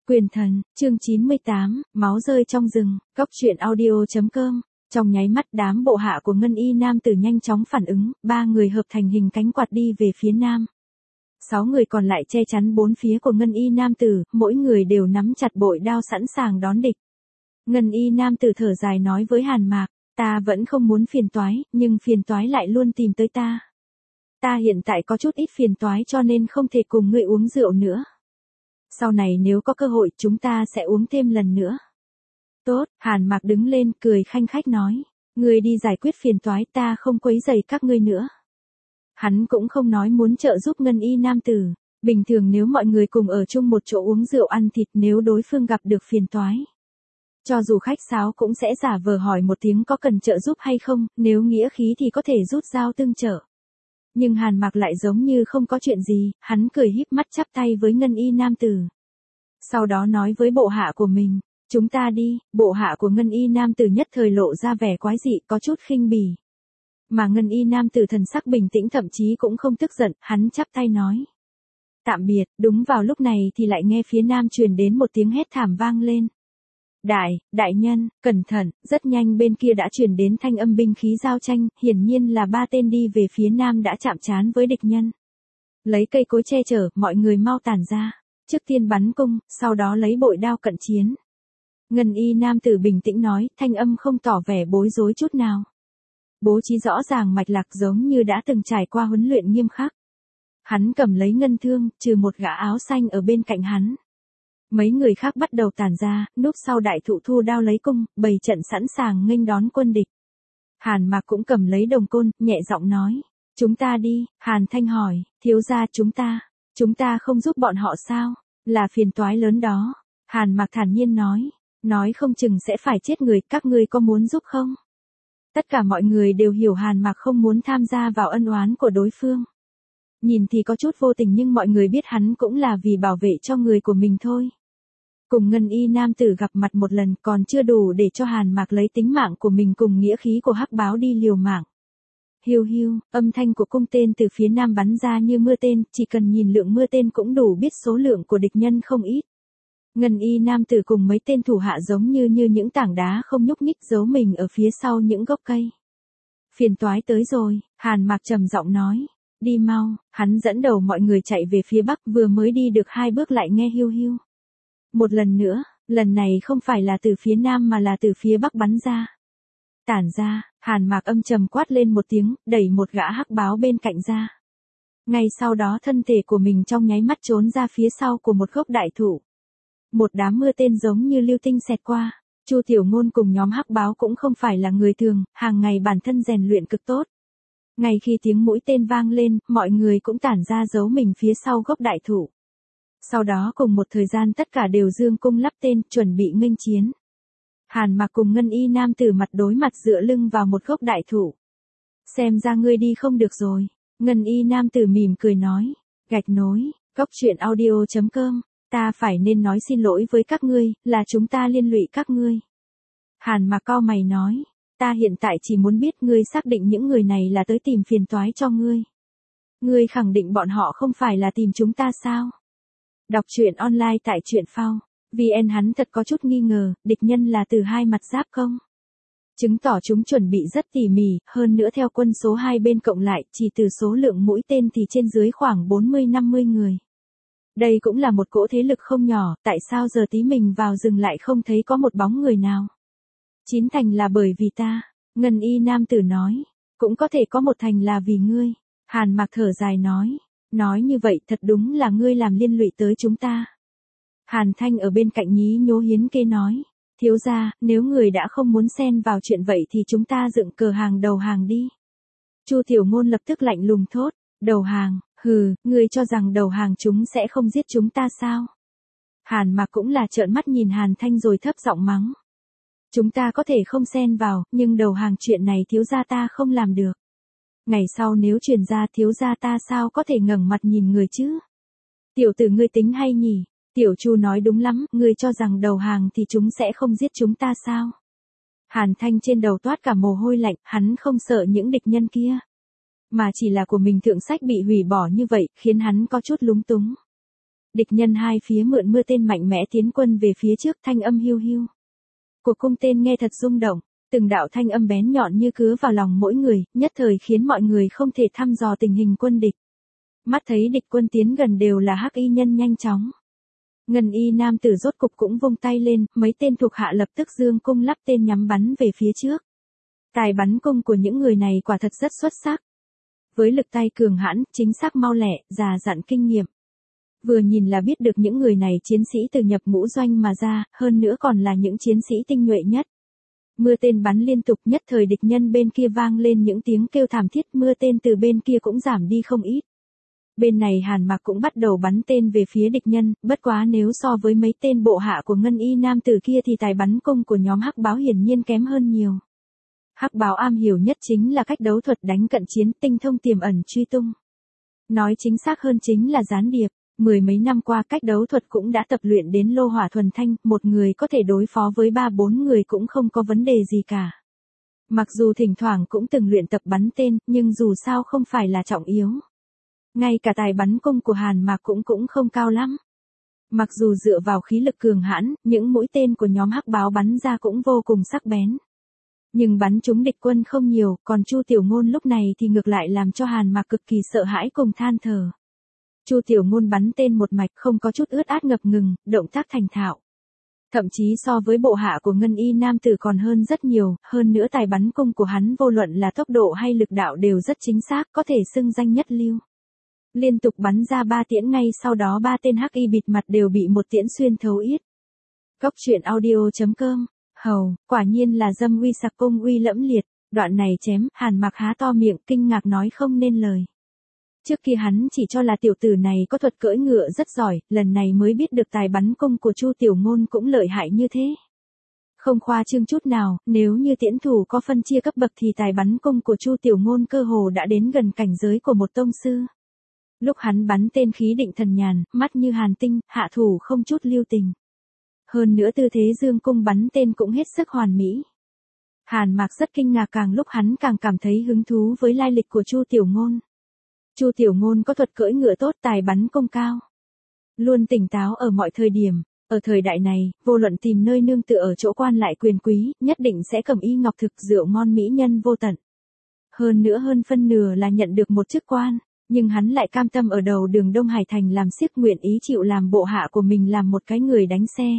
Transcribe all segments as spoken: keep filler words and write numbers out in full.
Quyền thần, chương chín mươi tám, máu rơi trong rừng, góc truyện audio.com. Trong nháy mắt đám bộ hạ của Ngân Y Nam Tử nhanh chóng phản ứng, ba người hợp thành hình cánh quạt đi về phía nam. Sáu người còn lại che chắn bốn phía của Ngân Y Nam Tử, mỗi người đều nắm chặt bội đao sẵn sàng đón địch. Ngân Y Nam Tử thở dài nói với Hàn Mạc, ta vẫn không muốn phiền toái, nhưng phiền toái lại luôn tìm tới ta. Ta hiện tại có chút ít phiền toái cho nên không thể cùng ngươi uống rượu nữa. Sau này nếu có cơ hội chúng ta sẽ uống thêm lần nữa. Tốt, Hàn Mạc đứng lên cười khanh khách nói. Ngươi đi giải quyết phiền toái, ta không quấy rầy các ngươi nữa. Hắn cũng không nói muốn trợ giúp Ngân Y Nam Tử. Bình thường nếu mọi người cùng ở chung một chỗ uống rượu ăn thịt, nếu đối phương gặp được phiền toái, cho dù khách sáo cũng sẽ giả vờ hỏi một tiếng có cần trợ giúp hay không, nếu nghĩa khí thì có thể rút dao tương trợ. Nhưng Hàn Mạc lại giống như không có chuyện gì, hắn cười híp mắt chắp tay với Ngân Y Nam Tử. Sau đó nói với bộ hạ của mình, chúng ta đi. Bộ hạ của Ngân Y Nam Tử nhất thời lộ ra vẻ quái dị, có chút khinh bỉ. Mà Ngân Y Nam Tử thần sắc bình tĩnh, thậm chí cũng không tức giận, hắn chắp tay nói. Tạm biệt. Đúng vào lúc này thì lại nghe phía nam truyền đến một tiếng hét thảm vang lên. Đại, đại nhân, cẩn thận. Rất nhanh bên kia đã truyền đến thanh âm binh khí giao tranh, hiển nhiên là ba tên đi về phía nam đã chạm trán với địch nhân. Lấy cây cối che chở, mọi người mau tản ra. Trước tiên bắn cung, sau đó lấy bội đao cận chiến. Ngân Y Nam Tử bình tĩnh nói, thanh âm không tỏ vẻ bối rối chút nào. Bố trí rõ ràng mạch lạc giống như đã từng trải qua huấn luyện nghiêm khắc. Hắn cầm lấy ngân thương, trừ một gã áo xanh ở bên cạnh hắn. Mấy người khác bắt đầu tản ra, núp sau đại thụ thu đao lấy cung, bày trận sẵn sàng nghênh đón quân địch. Hàn Mạc cũng cầm lấy đồng côn, nhẹ giọng nói. Chúng ta đi. Hàn Thanh hỏi, thiếu gia chúng ta, chúng ta không giúp bọn họ sao? Là phiền toái lớn đó. Hàn Mạc thản nhiên nói, nói không chừng sẽ phải chết người, các ngươi có muốn giúp không? Tất cả mọi người đều hiểu Hàn Mạc không muốn tham gia vào ân oán của đối phương. Nhìn thì có chút vô tình nhưng mọi người biết hắn cũng là vì bảo vệ cho người của mình thôi. Cùng Ngân Y Nam Tử gặp mặt một lần còn chưa đủ để cho Hàn Mạc lấy tính mạng của mình cùng nghĩa khí của Hắc Báo đi liều mạng. Hiu hiu, âm thanh của cung tên từ phía nam bắn ra như mưa tên, chỉ cần nhìn lượng mưa tên cũng đủ biết số lượng của địch nhân không ít. Ngân Y Nam Tử cùng mấy tên thủ hạ giống như như những tảng đá không nhúc nhích giấu mình ở phía sau những gốc cây. Phiền toái tới rồi, Hàn Mạc trầm giọng nói. Đi mau. Hắn dẫn đầu mọi người chạy về phía bắc, vừa mới đi được hai bước lại nghe hiu hiu. Một lần nữa, lần này không phải là từ phía nam mà là từ phía bắc bắn ra. Tản ra. Hàn Mạc âm trầm quát lên một tiếng, đẩy một gã Hắc Báo bên cạnh ra. Ngay sau đó thân thể của mình trong nháy mắt trốn ra phía sau của một gốc đại thụ. Một đám mưa tên giống như lưu tinh xẹt qua. Chu Tiểu Ngôn cùng nhóm Hắc Báo cũng không phải là người thường, hàng ngày bản thân rèn luyện cực tốt. Ngay khi tiếng mũi tên vang lên, mọi người cũng tản ra giấu mình phía sau gốc đại thụ. Sau đó cùng một thời gian tất cả đều dương cung lắp tên, chuẩn bị nghênh chiến. Hàn Mạc cùng Ngân Y Nam Tử mặt đối mặt dựa lưng vào một gốc đại thụ. Xem ra ngươi đi không được rồi. Ngân Y Nam Tử mỉm cười nói. Gạch nối, góc truyện audio.com. Ta phải nên nói xin lỗi với các ngươi, là chúng ta liên lụy các ngươi. Hàn Mạc cau mày nói. Ta hiện tại chỉ muốn biết ngươi xác định những người này là tới tìm phiền toái cho ngươi. Ngươi khẳng định bọn họ không phải là tìm chúng ta sao? Đọc truyện online tại truyện phao. vê en hắn thật có chút nghi ngờ, địch nhân là từ hai mặt giáp công. Chứng tỏ chúng chuẩn bị rất tỉ mỉ, hơn nữa theo quân số hai bên cộng lại, chỉ từ số lượng mũi tên thì trên dưới khoảng bốn mươi năm mươi người. Đây cũng là một cỗ thế lực không nhỏ, tại sao giờ tí mình vào rừng lại không thấy có một bóng người nào? Chín thành là bởi vì ta, Ngân Y Nam Tử nói, cũng có thể có một thành là vì ngươi. Hàn Mạc thở dài nói, nói như vậy thật đúng là ngươi làm liên lụy tới chúng ta. Hàn Thanh ở bên cạnh nhí nhố hiến kê nói, thiếu gia, nếu người đã không muốn xen vào chuyện vậy thì chúng ta dựng cờ hàng đầu hàng đi. Chu Tiểu Ngôn lập tức lạnh lùng thốt, đầu hàng, hừ, ngươi cho rằng đầu hàng chúng sẽ không giết chúng ta sao? Hàn Mạc cũng là trợn mắt nhìn Hàn Thanh rồi thấp giọng mắng. Chúng ta có thể không xen vào, nhưng đầu hàng chuyện này thiếu gia ta không làm được. Ngày sau nếu truyền ra thiếu gia ta sao có thể ngẩng mặt nhìn người chứ? Tiểu tử ngươi tính hay nhỉ? Tiểu Chu nói đúng lắm, ngươi cho rằng đầu hàng thì chúng sẽ không giết chúng ta sao? Hàn Thanh trên đầu toát cả mồ hôi lạnh, hắn không sợ những địch nhân kia. Mà chỉ là của mình thượng sách bị hủy bỏ như vậy, khiến hắn có chút lúng túng. Địch nhân hai phía mượn mưa tên mạnh mẽ tiến quân về phía trước, thanh âm hiu hiu. Cuộc cung tên nghe thật rung động, từng đạo thanh âm bén nhọn như cứa vào lòng mỗi người, nhất thời khiến mọi người không thể thăm dò tình hình quân địch. Mắt thấy địch quân tiến gần đều là hắc y nhân nhanh chóng. Ngân y nam tử rốt cục cũng vung tay lên, mấy tên thuộc hạ lập tức giương cung lắp tên nhắm bắn về phía trước. Tài bắn cung của những người này quả thật rất xuất sắc. Với lực tay cường hãn, chính xác mau lẹ, già dặn kinh nghiệm. Vừa nhìn là biết được những người này chiến sĩ từ nhập ngũ doanh mà ra, hơn nữa còn là những chiến sĩ tinh nhuệ nhất. Mưa tên bắn liên tục, nhất thời địch nhân bên kia vang lên những tiếng kêu thảm thiết, mưa tên từ bên kia cũng giảm đi không ít. Bên này Hàn Mạc cũng bắt đầu bắn tên về phía địch nhân, bất quá nếu so với mấy tên bộ hạ của ngân y nam tử kia thì tài bắn cung của nhóm hắc báo hiển nhiên kém hơn nhiều. Hắc báo am hiểu nhất chính là cách đấu thuật đánh cận chiến, tinh thông tiềm ẩn truy tung. Nói chính xác hơn chính là gián điệp. Mười mấy năm qua cách đấu thuật cũng đã tập luyện đến lô hỏa thuần thanh, một người có thể đối phó với ba bốn người cũng không có vấn đề gì cả. Mặc dù thỉnh thoảng cũng từng luyện tập bắn tên, nhưng dù sao không phải là trọng yếu. Ngay cả tài bắn cung của Hàn Mạc cũng cũng không cao lắm. Mặc dù dựa vào khí lực cường hãn, những mũi tên của nhóm hắc báo bắn ra cũng vô cùng sắc bén. Nhưng bắn trúng địch quân không nhiều, còn Chu Tiểu Ngôn lúc này thì ngược lại làm cho Hàn Mạc cực kỳ sợ hãi cùng than thở. Chu Tiểu Ngôn bắn tên một mạch, không có chút ướt át ngập ngừng, động tác thành thạo. Thậm chí so với bộ hạ của ngân y nam tử còn hơn rất nhiều, hơn nữa tài bắn cung của hắn vô luận là tốc độ hay lực đạo đều rất chính xác, có thể xưng danh nhất lưu. Liên tục bắn ra ba tiễn, ngay sau đó ba tên hắc y bịt mặt đều bị một tiễn xuyên thấu yết. Cốc truyện audio chấm com. Hầu, quả nhiên là dâm uy sặc cung uy lẫm liệt, đoạn này chém, Hàn Mạc há to miệng kinh ngạc nói không nên lời. Trước kia hắn chỉ cho là tiểu tử này có thuật cưỡi ngựa rất giỏi, lần này mới biết được tài bắn cung của Chu Tiểu Ngôn cũng lợi hại như thế. Không khoa trương chút nào, nếu như tiễn thủ có phân chia cấp bậc thì tài bắn cung của Chu Tiểu Ngôn cơ hồ đã đến gần cảnh giới của một tông sư. Lúc hắn bắn tên khí định thần nhàn, mắt như hàn tinh, hạ thủ không chút lưu tình. Hơn nữa tư thế dương cung bắn tên cũng hết sức hoàn mỹ. Hàn Mạc rất kinh ngạc, càng lúc hắn càng cảm thấy hứng thú với lai lịch của Chu Tiểu Ngôn. Chu Tiểu Ngôn có thuật cưỡi ngựa tốt, tài bắn cung cao. Luôn tỉnh táo ở mọi thời điểm, ở thời đại này, vô luận tìm nơi nương tựa ở chỗ quan lại quyền quý, nhất định sẽ cầm y ngọc thực, rượu ngon mỹ nhân vô tận. Hơn nữa hơn phân nửa là nhận được một chức quan, nhưng hắn lại cam tâm ở đầu đường Đông Hải Thành làm xiếc, nguyện ý chịu làm bộ hạ của mình, làm một cái người đánh xe.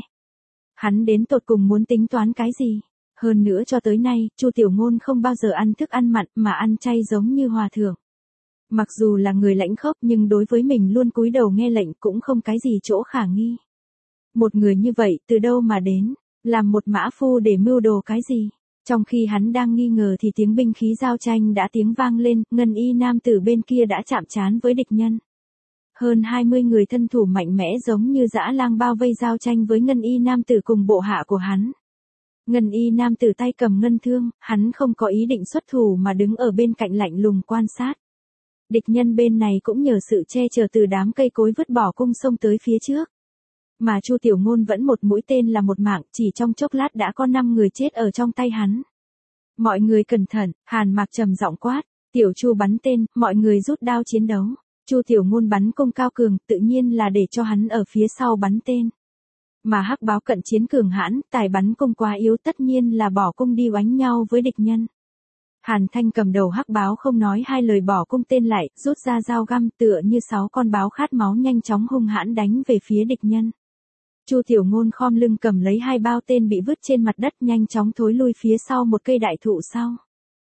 Hắn đến tột cùng muốn tính toán cái gì? Hơn nữa cho tới nay, Chu Tiểu Ngôn không bao giờ ăn thức ăn mặn mà ăn chay giống như hòa thượng. Mặc dù là người lãnh khốc nhưng đối với mình luôn cúi đầu nghe lệnh, cũng không cái gì chỗ khả nghi. Một người như vậy từ đâu mà đến, làm một mã phu để mưu đồ cái gì? Trong khi hắn đang nghi ngờ thì tiếng binh khí giao tranh đã tiếng vang lên, ngân y nam tử bên kia đã chạm trán với địch nhân. Hơn hai mươi người thân thủ mạnh mẽ giống như dã lang bao vây giao tranh với ngân y nam tử cùng bộ hạ của hắn. Ngân y nam tử tay cầm ngân thương, hắn không có ý định xuất thủ mà đứng ở bên cạnh lạnh lùng quan sát. Địch nhân bên này cũng nhờ sự che chở từ đám cây cối vứt bỏ cung xông tới phía trước. Mà Chu Tiểu Ngôn vẫn một mũi tên là một mạng, chỉ trong chốc lát đã có năm người chết ở trong tay hắn. Mọi người cẩn thận, Hàn Mạc trầm giọng quát, Tiểu Chu bắn tên, mọi người rút đao chiến đấu. Chu Tiểu Ngôn bắn cung cao cường, tự nhiên là để cho hắn ở phía sau bắn tên. Mà hắc báo cận chiến cường hãn, tài bắn cung quá yếu, tất nhiên là bỏ cung đi oánh nhau với địch nhân. Hàn Thanh cầm đầu hắc báo không nói hai lời bỏ cung tên lại, rút ra dao găm, tựa như sáu con báo khát máu nhanh chóng hung hãn đánh về phía địch nhân. Chu Tiểu Ngôn khom lưng cầm lấy hai bao tên bị vứt trên mặt đất, nhanh chóng thối lui phía sau một cây đại thụ sau.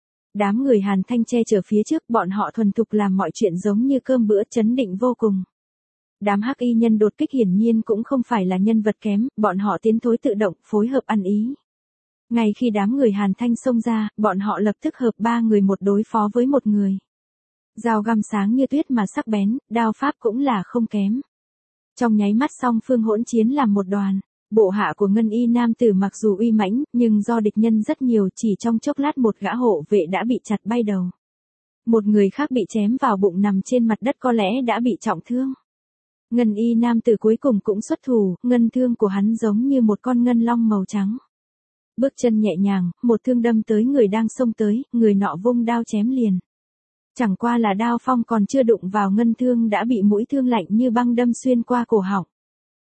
Đám người Hàn Thanh che chở phía trước, bọn họ thuần thục làm mọi chuyện giống như cơm bữa, chấn định vô cùng. Đám hắc y nhân đột kích hiển nhiên cũng không phải là nhân vật kém, bọn họ tiến thối tự động, phối hợp ăn ý. Ngay khi đám người Hàn Thanh xông ra, bọn họ lập tức hợp ba người một đối phó với một người. Dao găm sáng như tuyết mà sắc bén, đao pháp cũng là không kém. Trong nháy mắt song phương hỗn chiến làm một đoàn. Bộ hạ của ngân y nam tử mặc dù uy mãnh, nhưng do địch nhân rất nhiều, chỉ trong chốc lát một gã hộ vệ đã bị chặt bay đầu. Một người khác bị chém vào bụng nằm trên mặt đất, có lẽ đã bị trọng thương. Ngân y nam tử cuối cùng cũng xuất thủ, ngân thương của hắn giống như một con ngân long màu trắng. Bước chân nhẹ nhàng, một thương đâm tới người đang xông tới, người nọ vung đao chém liền. Chẳng qua là đao phong còn chưa đụng vào ngân thương đã bị mũi thương lạnh như băng đâm xuyên qua cổ họng.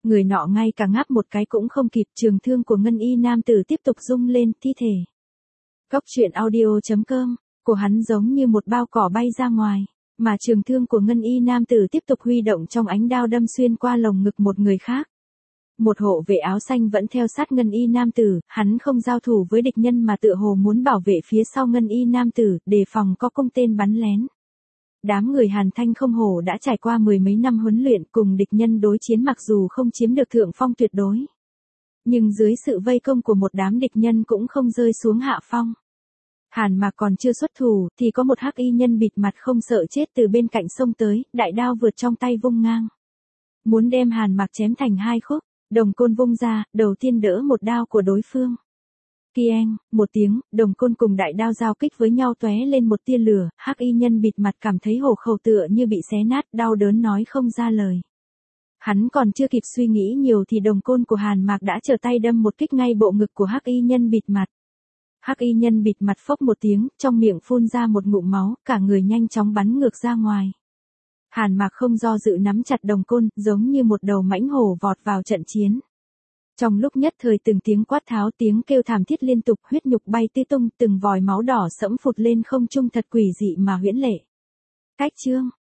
Người nọ ngay cả ngáp một cái cũng không kịp, trường thương của ngân y nam tử tiếp tục rung lên, thi thể. Cốc truyện audio chấm com, của hắn giống như một bao cỏ bay ra ngoài, mà trường thương của ngân y nam tử tiếp tục huy động trong ánh đao đâm xuyên qua lồng ngực một người khác. Một hộ vệ áo xanh vẫn theo sát ngân y nam tử, hắn không giao thủ với địch nhân mà tựa hồ muốn bảo vệ phía sau ngân y nam tử, đề phòng có cung tên bắn lén. Đám người Hàn Thanh không hổ đã trải qua mười mấy năm huấn luyện, cùng địch nhân đối chiến mặc dù không chiếm được thượng phong tuyệt đối, nhưng dưới sự vây công của một đám địch nhân cũng không rơi xuống hạ phong. Hàn Mạc còn chưa xuất thủ, thì có một hắc y nhân bịt mặt không sợ chết từ bên cạnh sông tới, đại đao vượt trong tay vung ngang, muốn đem Hàn Mạc chém thành hai khúc. Đồng côn vung ra, đầu tiên đỡ một đao của đối phương. Kieng, một tiếng, đồng côn cùng đại đao giao kích với nhau tóe lên một tia lửa, hắc y nhân bịt mặt cảm thấy hổ khẩu tựa như bị xé nát, đau đớn nói không ra lời. Hắn còn chưa kịp suy nghĩ nhiều thì đồng côn của Hàn Mạc đã trở tay đâm một kích ngay bộ ngực của hắc y nhân bịt mặt. Hắc y nhân bịt mặt phốc một tiếng, trong miệng phun ra một ngụm máu, cả người nhanh chóng bắn ngược ra ngoài. Hàn Mạc không do dự nắm chặt đồng côn, giống như một đầu mãnh hổ vọt vào trận chiến. Trong lúc nhất thời từng tiếng quát tháo, tiếng kêu thảm thiết liên tục, huyết nhục bay tứ tung, từng vòi máu đỏ sẫm phụt lên không trung, thật quỷ dị mà huyễn lệ. Cách chương